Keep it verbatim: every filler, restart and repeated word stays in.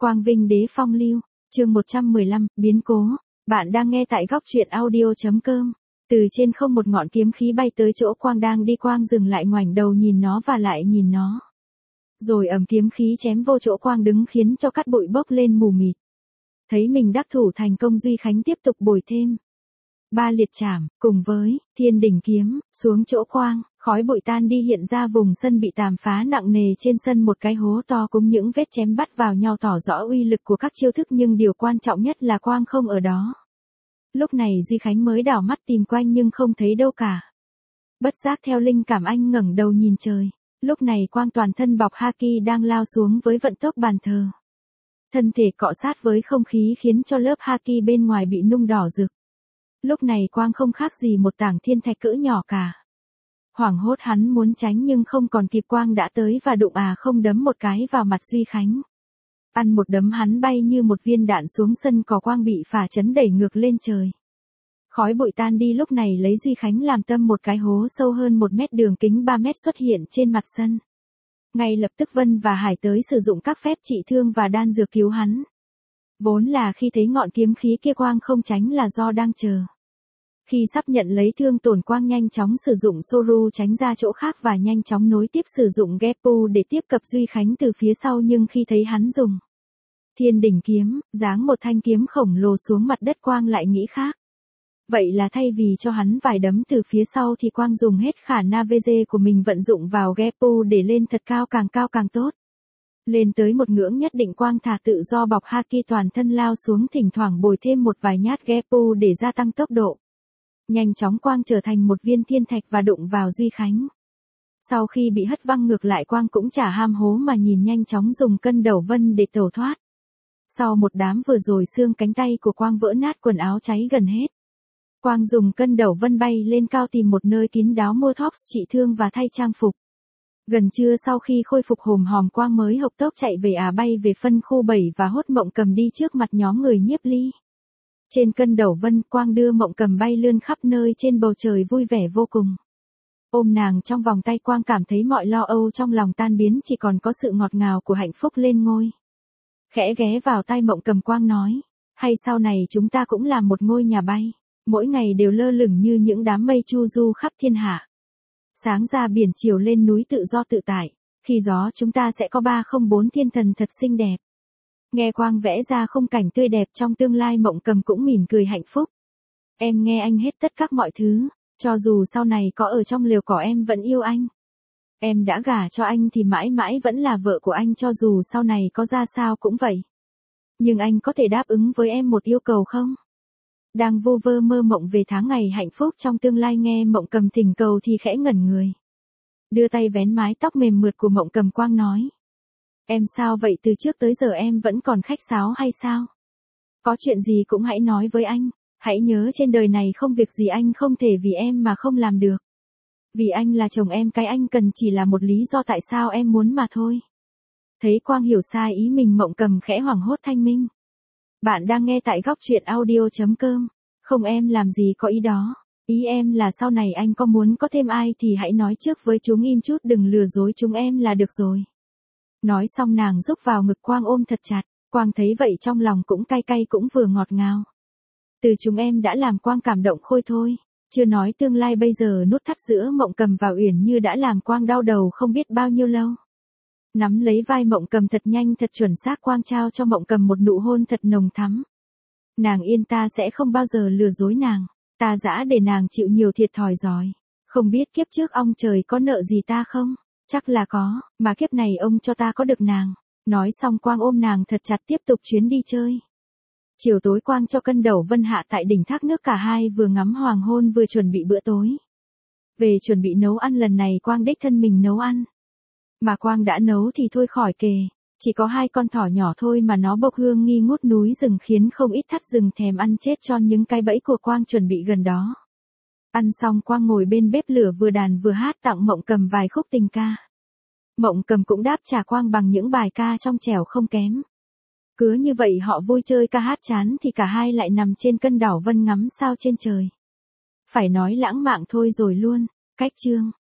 Quang Vinh Đế Phong Lưu, chương một trăm mười lăm, biến cố. Bạn đang nghe tại góc truyện audio.com. Từ trên không một ngọn kiếm khí bay tới chỗ Quang đang đi, Quang dừng lại ngoảnh đầu nhìn nó và lại nhìn nó. Rồi ầm kiếm khí chém vô chỗ Quang đứng khiến cho cát bụi bốc lên mù mịt. Thấy mình đắc thủ thành công, Duy Khánh tiếp tục bồi thêm ba liệt trảm, cùng với thiên đỉnh kiếm, xuống chỗ Quang, khói bụi tan đi, hiện ra vùng sân bị tàn phá nặng nề, trên sân một cái hố to cùng những vết chém bắt vào nhau tỏ rõ uy lực của các chiêu thức, nhưng điều quan trọng nhất là Quang không ở đó. Lúc này Duy Khánh mới đảo mắt tìm quanh nhưng không thấy đâu cả. Bất giác theo linh cảm anh ngẩng đầu nhìn trời. Lúc này Quang toàn thân bọc haki đang lao xuống với vận tốc bàn thờ. Thân thể cọ sát với không khí khiến cho lớp haki bên ngoài bị nung đỏ rực. Lúc này Quang không khác gì một tảng thiên thạch cỡ nhỏ cả. Hoảng hốt hắn muốn tránh nhưng không còn kịp, Quang đã tới và đụng à không đấm một cái vào mặt Duy Khánh. Ăn một đấm hắn bay như một viên đạn xuống sân cỏ, Quang bị phả chấn đẩy ngược lên trời. Khói bụi tan đi, lúc này lấy Duy Khánh làm tâm, một cái hố sâu hơn một mét, đường kính ba mét xuất hiện trên mặt sân. Ngay lập tức Vân và Hải tới sử dụng các phép trị thương và đan dược cứu hắn. Vốn là khi thấy ngọn kiếm khí kia Quang không tránh là do đang chờ. Khi sắp nhận lấy thương tổn, Quang nhanh chóng sử dụng Soru tránh ra chỗ khác và nhanh chóng nối tiếp sử dụng Geppu để tiếp cận Duy Khánh từ phía sau, nhưng khi thấy hắn dùng thiên đỉnh kiếm, giáng một thanh kiếm khổng lồ xuống mặt đất, Quang lại nghĩ khác. Vậy là thay vì cho hắn vài đấm từ phía sau thì Quang dùng hết khả năng vê giê của mình vận dụng vào Geppu để lên thật cao, càng cao càng tốt. Lên tới một ngưỡng nhất định, Quang thả tự do bọc haki toàn thân lao xuống, thỉnh thoảng bồi thêm một vài nhát Geppu để gia tăng tốc độ. Nhanh chóng Quang trở thành một viên thiên thạch và đụng vào Duy Khánh. Sau khi bị hất văng ngược lại, Quang cũng chả ham hố mà nhìn, nhanh chóng dùng cân đầu vân để tẩu thoát. Sau một đám vừa rồi, xương cánh tay của Quang vỡ nát, quần áo cháy gần hết. Quang dùng cân đầu vân bay lên cao tìm một nơi kín đáo mua thuốc trị thương và thay trang phục. Gần trưa sau khi khôi phục hòm hòm, Quang mới hộc tốc chạy về à bay về phân khu bảy và hốt Mộng Cầm đi trước mặt nhóm người nhiếp ly. Trên cân đầu vân, Quang đưa Mộng Cầm bay lươn khắp nơi trên bầu trời vui vẻ vô cùng. Ôm nàng trong vòng tay, Quang cảm thấy mọi lo âu trong lòng tan biến, chỉ còn có sự ngọt ngào của hạnh phúc lên ngôi. Khẽ ghé vào tai Mộng Cầm, Quang nói, hay sau này chúng ta cũng làm một ngôi nhà bay, mỗi ngày đều lơ lửng như những đám mây chu du khắp thiên hạ. Sáng ra biển, chiều lên núi, tự do tự tại, khi gió chúng ta sẽ có ba không bốn thiên thần thật xinh đẹp. Nghe Quang vẽ ra khung cảnh tươi đẹp trong tương lai, Mộng Cầm cũng mỉm cười hạnh phúc. Em nghe anh hết tất các mọi thứ, cho dù sau này có ở trong liều cỏ em vẫn yêu anh. Em đã gả cho anh thì mãi mãi vẫn là vợ của anh, cho dù sau này có ra sao cũng vậy. Nhưng anh có thể đáp ứng với em một yêu cầu không? Đang vô vơ mơ mộng về tháng ngày hạnh phúc trong tương lai, nghe Mộng Cầm thỉnh cầu thì khẽ ngẩn người. Đưa tay vén mái tóc mềm mượt của Mộng Cầm, Quang nói. Em sao vậy, từ trước tới giờ em vẫn còn khách sáo hay sao? Có chuyện gì cũng hãy nói với anh, hãy nhớ trên đời này không việc gì anh không thể vì em mà không làm được. Vì anh là chồng em, cái anh cần chỉ là một lý do tại sao em muốn mà thôi. Thấy Quang hiểu sai ý mình, Mộng Cầm khẽ hoảng hốt thanh minh. Bạn đang nghe tại góc truyện audio.com. Không, em làm gì có ý đó. Ý em là sau này anh có muốn có thêm ai thì hãy nói trước với chúng, im chút đừng lừa dối chúng em là được rồi. Nói xong nàng rúc vào ngực Quang ôm thật chặt. Quang thấy vậy trong lòng cũng cay cay cũng vừa ngọt ngào. Từ chúng em đã làm Quang cảm động khôi thôi. Chưa nói tương lai bây giờ nút thắt giữa Mộng Cầm và Uyển Như đã làm Quang đau đầu không biết bao nhiêu lâu. Nắm lấy vai Mộng Cầm thật nhanh thật chuẩn xác, Quang trao cho Mộng Cầm một nụ hôn thật nồng thắm. Nàng yên, ta sẽ không bao giờ lừa dối nàng. Ta dã để nàng chịu nhiều thiệt thòi rồi. Không biết kiếp trước ông trời có nợ gì ta không? Chắc là có, mà kiếp này ông cho ta có được nàng. Nói xong Quang ôm nàng thật chặt tiếp tục chuyến đi chơi. Chiều tối Quang cho cân đầu vân hạ tại đỉnh thác nước, cả hai vừa ngắm hoàng hôn vừa chuẩn bị bữa tối. Về chuẩn bị nấu ăn, lần này Quang đích thân mình nấu ăn. Mà Quang đã nấu thì thôi khỏi kể, chỉ có hai con thỏ nhỏ thôi mà nó bốc hương nghi ngút núi rừng, khiến không ít thắt rừng thèm ăn chết cho những cái bẫy của Quang chuẩn bị gần đó. Ăn xong Quang ngồi bên bếp lửa vừa đàn vừa hát tặng Mộng Cầm vài khúc tình ca. Mộng Cầm cũng đáp trả Quang bằng những bài ca trong trẻo không kém. Cứ như vậy họ vui chơi ca hát chán thì cả hai lại nằm trên cân đảo vân ngắm sao trên trời. Phải nói lãng mạn thôi rồi luôn. Cách chương